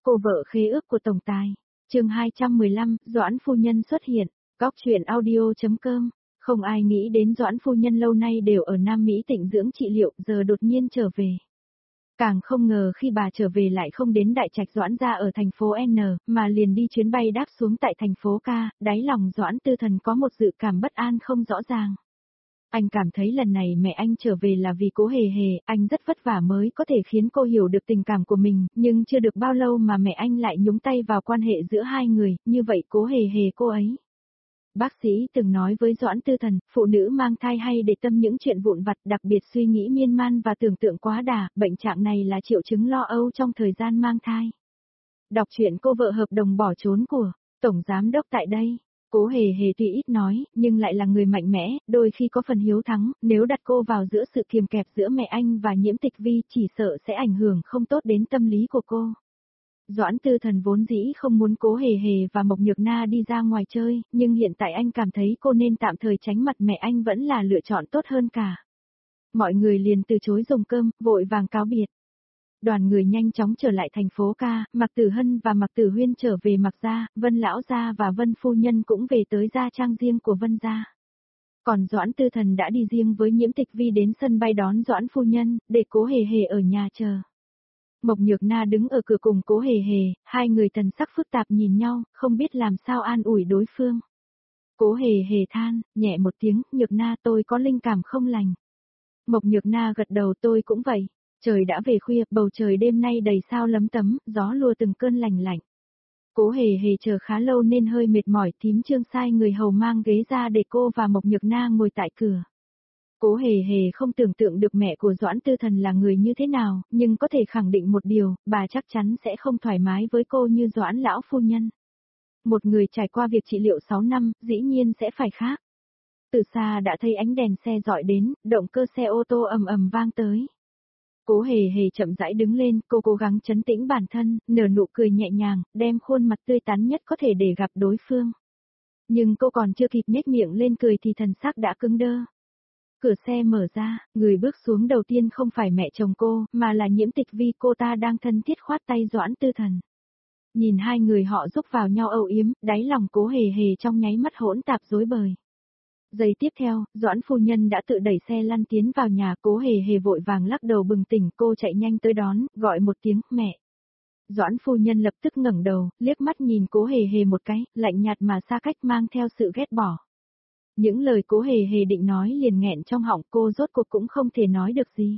Cô vợ khế ước của tổng tài. Chương 215, Doãn phu nhân xuất hiện. Góc truyện audio.com. Không ai nghĩ đến Doãn phu nhân lâu nay đều ở Nam Mỹ tịnh dưỡng trị liệu, giờ đột nhiên trở về. Càng không ngờ khi bà trở về lại không đến đại trạch Doãn gia ở thành phố N, mà liền đi chuyến bay đáp xuống tại thành phố K, đáy lòng Doãn Tư Thần có một dự cảm bất an không rõ ràng. Anh cảm thấy lần này mẹ anh trở về là vì Cố Hề Hề, anh rất vất vả mới có thể khiến cô hiểu được tình cảm của mình, nhưng chưa được bao lâu mà mẹ anh lại nhúng tay vào quan hệ giữa hai người, như vậy Cố Hề Hề cô ấy. Bác sĩ từng nói với Doãn Tư Thần, phụ nữ mang thai hay để tâm những chuyện vụn vặt, đặc biệt suy nghĩ miên man và tưởng tượng quá đà, bệnh trạng này là triệu chứng lo âu trong thời gian mang thai. Đọc truyện cô vợ hợp đồng bỏ trốn của Tổng Giám Đốc tại đây. Cố Hề Hề tuy ít nói, nhưng lại là người mạnh mẽ, đôi khi có phần hiếu thắng, nếu đặt cô vào giữa sự kiềm kẹp giữa mẹ anh và Nhiễm Tịch Vi chỉ sợ sẽ ảnh hưởng không tốt đến tâm lý của cô. Doãn Tư Thần vốn dĩ không muốn Cố Hề Hề và Mộc Nhược Na đi ra ngoài chơi, nhưng hiện tại anh cảm thấy cô nên tạm thời tránh mặt mẹ anh vẫn là lựa chọn tốt hơn cả. Mọi người liền từ chối dùng cơm, vội vàng cáo biệt. Đoàn người nhanh chóng trở lại thành phố K, Mạc Tử Hân và Mạc Tử Huyên trở về Mạc gia, Vân lão gia và Vân phu nhân cũng về tới gia trang riêng của Vân gia. Còn Doãn Tư Thần đã đi riêng với Nhiễm Tịch Vi đến sân bay đón Doãn phu nhân, để Cố Hề Hề ở nhà chờ. Mộc Nhược Na đứng ở cửa cùng Cố Hề Hề, hai người thần sắc phức tạp nhìn nhau, không biết làm sao an ủi đối phương. Cố Hề Hề than, nhẹ một tiếng, Nhược Na tôi có linh cảm không lành. Mộc Nhược Na gật đầu tôi cũng vậy. Trời đã về khuya, bầu trời đêm nay đầy sao lấm tấm, gió lùa từng cơn lành lạnh. Cố Hề Hề chờ khá lâu nên hơi mệt mỏi, thím Trương sai người hầu mang ghế ra để cô và Mộc Nhược Na ngồi tại cửa. Cố Hề Hề không tưởng tượng được mẹ của Doãn Tư Thần là người như thế nào, nhưng có thể khẳng định một điều, bà chắc chắn sẽ không thoải mái với cô như Doãn lão phu nhân. Một người trải qua việc trị liệu 6 năm, dĩ nhiên sẽ phải khác. Từ xa đã thấy ánh đèn xe dọi đến, động cơ xe ô tô ầm ầm vang tới. Cố Hề Hề chậm rãi đứng lên, cô cố gắng trấn tĩnh bản thân, nở nụ cười nhẹ nhàng, đem khuôn mặt tươi tắn nhất có thể để gặp đối phương. Nhưng cô còn chưa kịp nhếch miệng lên cười thì thần sắc đã cứng đơ. Cửa xe mở ra, người bước xuống đầu tiên không phải mẹ chồng cô, mà là Nhiễm Tịch Vi, cô ta đang thân thiết khoát tay Doãn Tư Thần. Nhìn hai người họ rúc vào nhau âu yếm, đáy lòng Cố Hề Hề trong nháy mắt hỗn tạp rối bời. Giây tiếp theo, Doãn phu nhân đã tự đẩy xe lăn tiến vào nhà, Cố Hề Hề vội vàng lắc đầu bừng tỉnh, cô chạy nhanh tới đón, gọi một tiếng, mẹ. Doãn phu nhân lập tức ngẩng đầu, liếc mắt nhìn Cố Hề Hề một cái, lạnh nhạt mà xa cách mang theo sự ghét bỏ. Những lời Cố Hề Hề định nói liền nghẹn trong họng, cô rốt cuộc cũng không thể nói được gì.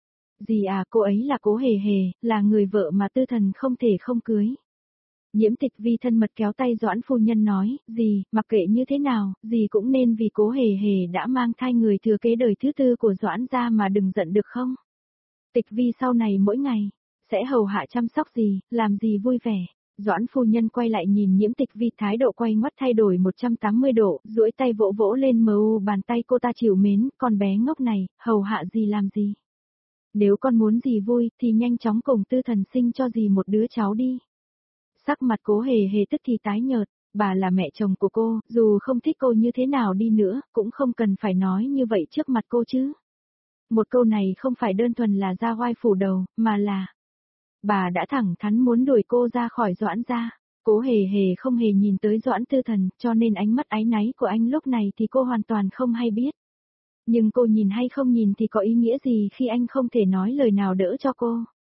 Dì à, cô ấy là Cố Hề Hề, là người vợ mà Tư Thần không thể không cưới. Nhiễm Tịch Vi thân mật kéo tay Doãn phu nhân nói, dì, mặc kệ như thế nào, dì cũng nên vì Cố Hề Hề đã mang thai người thừa kế đời thứ tư của Doãn gia mà đừng giận được không? Tịch Vi sau này mỗi ngày, sẽ hầu hạ chăm sóc dì, làm dì vui vẻ. Doãn phu nhân quay lại nhìn Nhiễm Tịch Vi, thái độ quay ngoắt thay đổi 180 độ, duỗi tay vỗ vỗ lên bàn tay cô ta chịu mến, con bé ngốc này, hầu hạ dì làm gì? Nếu con muốn dì vui, thì nhanh chóng cùng Tư Thần sinh cho dì một đứa cháu đi. Sắc mặt Cố Hề Hề tức thì tái nhợt, bà là mẹ chồng của cô, dù không thích cô như thế nào đi nữa, cũng không cần phải nói như vậy trước mặt cô chứ. Một câu này không phải đơn thuần là ra oai phủ đầu, mà là... Bà đã thẳng thắn muốn đuổi cô ra khỏi Doãn gia. Cố Hề Hề không hề nhìn tới Doãn Tư Thần, cho nên ánh mắt áy náy của anh lúc này thì cô hoàn toàn không hay biết. Nhưng cô nhìn hay không nhìn thì có ý nghĩa gì khi anh không thể nói lời nào đỡ cho cô.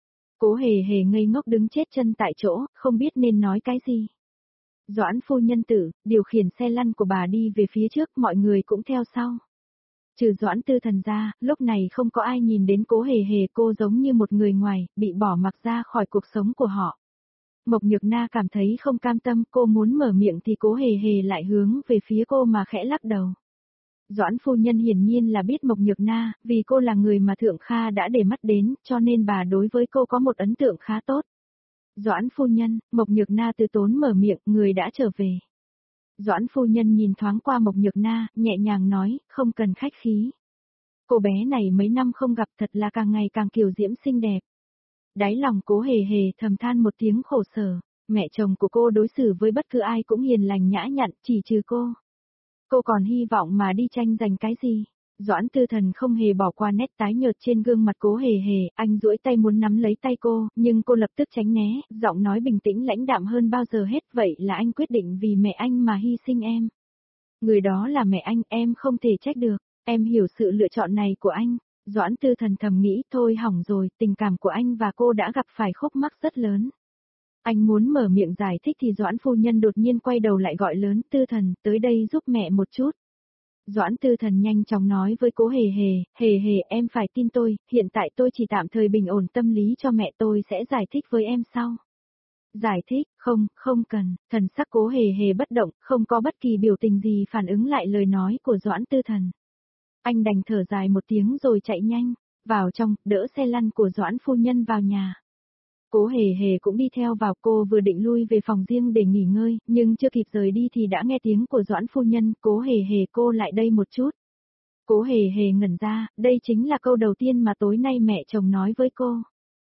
Cố Hề Hề ngây ngốc đứng chết chân tại chỗ, không biết nên nói cái gì. Doãn phu nhân tử, điều khiển xe lăn của bà đi về phía trước, mọi người cũng theo sau. Trừ Doãn Tư Thần ra, lúc này không có ai nhìn đến Cố Hề Hề, cô giống như một người ngoài, bị bỏ mặc ra khỏi cuộc sống của họ. Mộc Nhược Na cảm thấy không cam tâm, cô muốn mở miệng thì Cố Hề Hề lại hướng về phía cô mà khẽ lắc đầu. Doãn phu nhân hiển nhiên là biết Mộc Nhược Na, vì cô là người mà Thượng Kha đã để mắt đến, cho nên bà đối với cô có một ấn tượng khá tốt. Doãn phu nhân, Mộc Nhược Na từ tốn mở miệng, người đã trở về. Doãn phu nhân nhìn thoáng qua Mộc Nhược Na, nhẹ nhàng nói, không cần khách khí. Cô bé này mấy năm không gặp thật là càng ngày càng kiều diễm xinh đẹp. Đáy lòng Cố Hề Hề thầm than một tiếng khổ sở, mẹ chồng của cô đối xử với bất cứ ai cũng hiền lành nhã nhặn, chỉ trừ cô. Cô còn hy vọng mà đi tranh giành cái gì? Doãn Tư Thần không hề bỏ qua nét tái nhợt trên gương mặt Cố Hề Hề, anh duỗi tay muốn nắm lấy tay cô, nhưng cô lập tức tránh né, giọng nói bình tĩnh lãnh đạm hơn bao giờ hết, vậy là anh quyết định vì mẹ anh mà hy sinh em. Người đó là mẹ anh, em không thể trách được, em hiểu sự lựa chọn này của anh. Doãn Tư Thần thầm nghĩ, thôi hỏng rồi, tình cảm của anh và cô đã gặp phải khúc mắc rất lớn. Anh muốn mở miệng giải thích thì Doãn phu nhân đột nhiên quay đầu lại gọi lớn, Tư Thần, tới đây giúp mẹ một chút. Doãn Tư Thần nhanh chóng nói với Cố Hề Hề em phải tin tôi, hiện tại tôi chỉ tạm thời bình ổn tâm lý cho mẹ, tôi sẽ giải thích với em sau. Giải thích, không cần, thần sắc Cố Hề Hề bất động, không có bất kỳ biểu tình gì phản ứng lại lời nói của Doãn Tư Thần. Anh đành thở dài một tiếng rồi chạy nhanh, vào trong, đỡ xe lăn của Doãn phu nhân vào nhà. Cố Hề Hề cũng đi theo vào, cô vừa định lui về phòng riêng để nghỉ ngơi, nhưng chưa kịp rời đi thì đã nghe tiếng của Doãn phu nhân, Cố Hề Hề cô lại đây một chút. Cố Hề Hề ngẩn ra, đây chính là câu đầu tiên mà tối nay mẹ chồng nói với cô.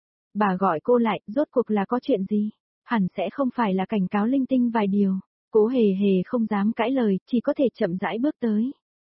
Bà gọi cô lại, rốt cuộc là có chuyện gì? Hẳn sẽ không phải là cảnh cáo linh tinh vài điều. Cố Hề Hề không dám cãi lời, chỉ có thể chậm rãi bước tới.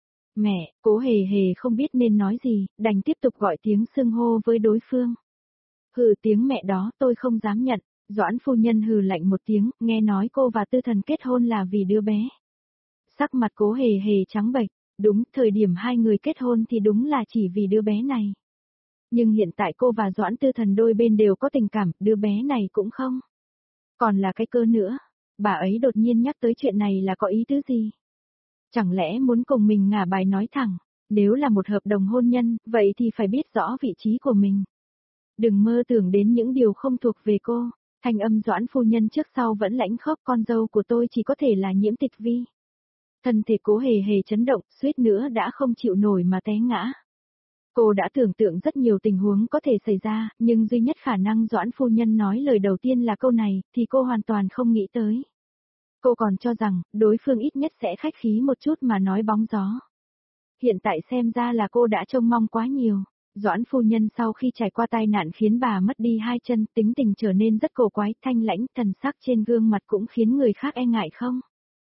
Mẹ, Cố Hề Hề không biết nên nói gì, đành tiếp tục gọi tiếng xưng hô với đối phương. Hừ, tiếng mẹ đó tôi không dám nhận. Doãn phu nhân hừ lạnh một tiếng, nghe nói cô và Tư Thần kết hôn là vì đứa bé. Sắc mặt Cố Hề Hề trắng bệch, đúng, thời điểm hai người kết hôn thì đúng là chỉ vì đứa bé này. Nhưng hiện tại cô và Doãn Tư Thần đôi bên đều có tình cảm, đứa bé này cũng không. Còn là cái cơ nữa, bà ấy đột nhiên nhắc tới chuyện này là có ý tứ gì? Chẳng lẽ muốn cùng mình ngả bài nói thẳng, nếu là một hợp đồng hôn nhân, vậy thì phải biết rõ vị trí của mình. Đừng mơ tưởng đến những điều không thuộc về cô. Thanh âm Doãn phu nhân trước sau vẫn lãnh khốc, con dâu của tôi chỉ có thể là Nhiễm Tịch Vi. Thân thể Cố Hề Hề chấn động, suýt nữa đã không chịu nổi mà té ngã. Cô đã tưởng tượng rất nhiều tình huống có thể xảy ra, nhưng duy nhất khả năng Doãn phu nhân nói lời đầu tiên là câu này, thì cô hoàn toàn không nghĩ tới. Cô còn cho rằng, đối phương ít nhất sẽ khách khí một chút mà nói bóng gió. Hiện tại xem ra là cô đã trông mong quá nhiều. Doãn phu nhân sau khi trải qua tai nạn khiến bà mất đi hai chân, tính tình trở nên rất cổ quái, thanh lãnh, thần sắc trên gương mặt cũng khiến người khác e ngại không.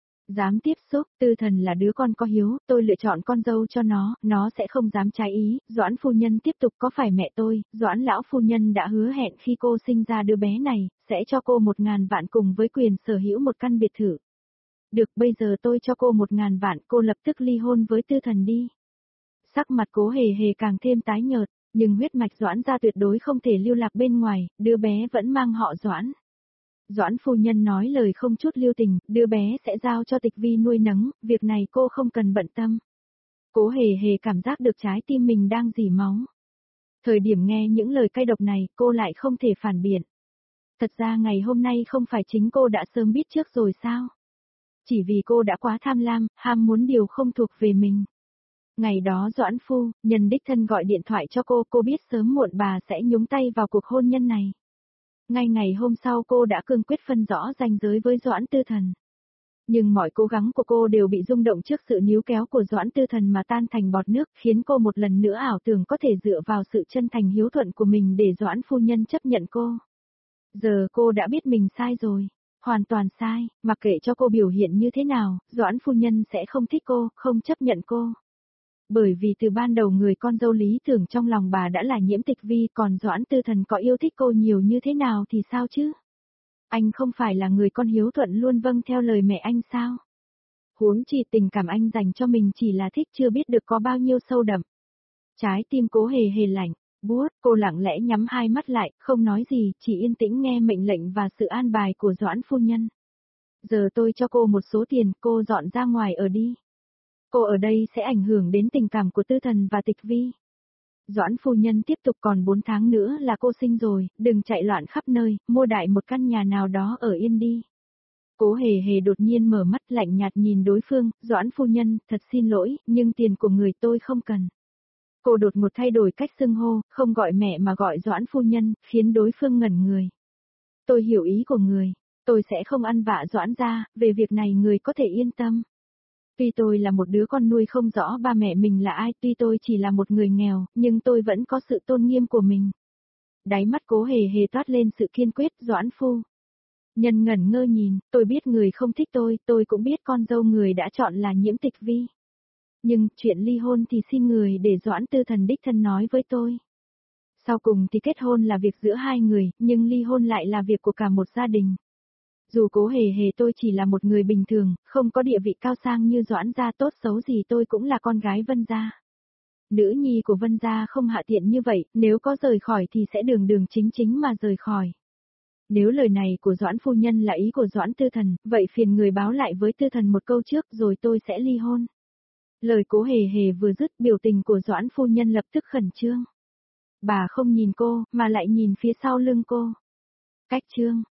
Dám tiếp xúc, Tư Thần là đứa con có hiếu, tôi lựa chọn con dâu cho nó sẽ không dám trái ý. Doãn phu nhân tiếp tục, có phải mẹ tôi, Doãn lão phu nhân đã hứa hẹn khi cô sinh ra đứa bé này, sẽ cho cô 1.000 vạn cùng với quyền sở hữu một căn biệt thự. Được, bây giờ tôi cho cô 1.000 vạn, cô lập tức ly hôn với Tư Thần đi. Sắc mặt Cố Hề Hề càng thêm tái nhợt, nhưng huyết mạch Doãn gia tuyệt đối không thể lưu lạc bên ngoài, đứa bé vẫn mang họ Doãn. Doãn phu nhân nói lời không chút lưu tình, đứa bé sẽ giao cho Tịch Vi nuôi nấng, việc này cô không cần bận tâm. Cố Hề Hề cảm giác được trái tim mình đang rỉ máu. Thời điểm nghe những lời cay độc này, cô lại không thể phản biện. Thật ra ngày hôm nay không phải chính cô đã sớm biết trước rồi sao? Chỉ vì cô đã quá tham lam, ham muốn điều không thuộc về mình. Ngày đó Doãn phu nhân đích thân gọi điện thoại cho cô biết sớm muộn bà sẽ nhúng tay vào cuộc hôn nhân này. Ngay ngày hôm sau cô đã cương quyết phân rõ ranh giới với Doãn Tư Thần. Nhưng mọi cố gắng của cô đều bị rung động trước sự níu kéo của Doãn Tư Thần mà tan thành bọt nước, khiến cô một lần nữa ảo tưởng có thể dựa vào sự chân thành hiếu thuận của mình để Doãn phu nhân chấp nhận cô. Giờ cô đã biết mình sai rồi. Hoàn toàn sai, mặc kệ cho cô biểu hiện như thế nào, Doãn phu nhân sẽ không thích cô, không chấp nhận cô. Bởi vì từ ban đầu người con dâu lý tưởng trong lòng bà đã là Nhiễm Tịch Vi, còn Doãn Tư Thần có yêu thích cô nhiều như thế nào thì sao chứ? Anh không phải là người con hiếu thuận luôn vâng theo lời mẹ anh sao? Huống chi tình cảm anh dành cho mình chỉ là thích, chưa biết được có bao nhiêu sâu đậm. Trái tim Cố Hề Hề lạnh, buốt, cô lặng lẽ nhắm hai mắt lại, không nói gì, chỉ yên tĩnh nghe mệnh lệnh và sự an bài của Doãn phu nhân. Giờ tôi cho cô một số tiền, cô dọn ra ngoài ở đi. Cô ở đây sẽ ảnh hưởng đến tình cảm của Tư Thần và Tịch Vi. Doãn phu nhân tiếp tục, còn 4 tháng nữa là cô sinh rồi, đừng chạy loạn khắp nơi, mua đại một căn nhà nào đó ở yên đi. Cố Hề Hề đột nhiên mở mắt lạnh nhạt nhìn đối phương, Doãn phu nhân, thật xin lỗi, nhưng tiền của người tôi không cần. Cô đột ngột thay đổi cách xưng hô, không gọi mẹ mà gọi Doãn phu nhân, khiến đối phương ngẩn người. Tôi hiểu ý của người, tôi sẽ không ăn vạ Doãn gia, về việc này người có thể yên tâm. Tuy tôi là một đứa con nuôi không rõ ba mẹ mình là ai, tuy tôi chỉ là một người nghèo, nhưng tôi vẫn có sự tôn nghiêm của mình. Đáy mắt Cố Hề Hề toát lên sự kiên quyết, Doãn phu nhân ngẩn ngơ nhìn, tôi biết người không thích tôi cũng biết con dâu người đã chọn là Nhiễm Tịch Vi. Nhưng, chuyện ly hôn thì xin người để Doãn Tư Thần đích thân nói với tôi. Sau cùng thì kết hôn là việc giữa hai người, nhưng ly hôn lại là việc của cả một gia đình. Dù Cố Hề Hề tôi chỉ là một người bình thường, không có địa vị cao sang như Doãn gia, tốt xấu gì tôi cũng là con gái Vân gia. Nữ nhi của Vân gia không hạ tiện như vậy, nếu có rời khỏi thì sẽ đường đường chính chính mà rời khỏi. Nếu lời này của Doãn phu nhân là ý của Doãn Tư Thần, vậy phiền người báo lại với Tư Thần một câu trước rồi tôi sẽ ly hôn. Lời Cố Hề Hề vừa dứt, biểu tình của Doãn phu nhân lập tức khẩn trương. Bà không nhìn cô, mà lại nhìn phía sau lưng cô. Cách trương,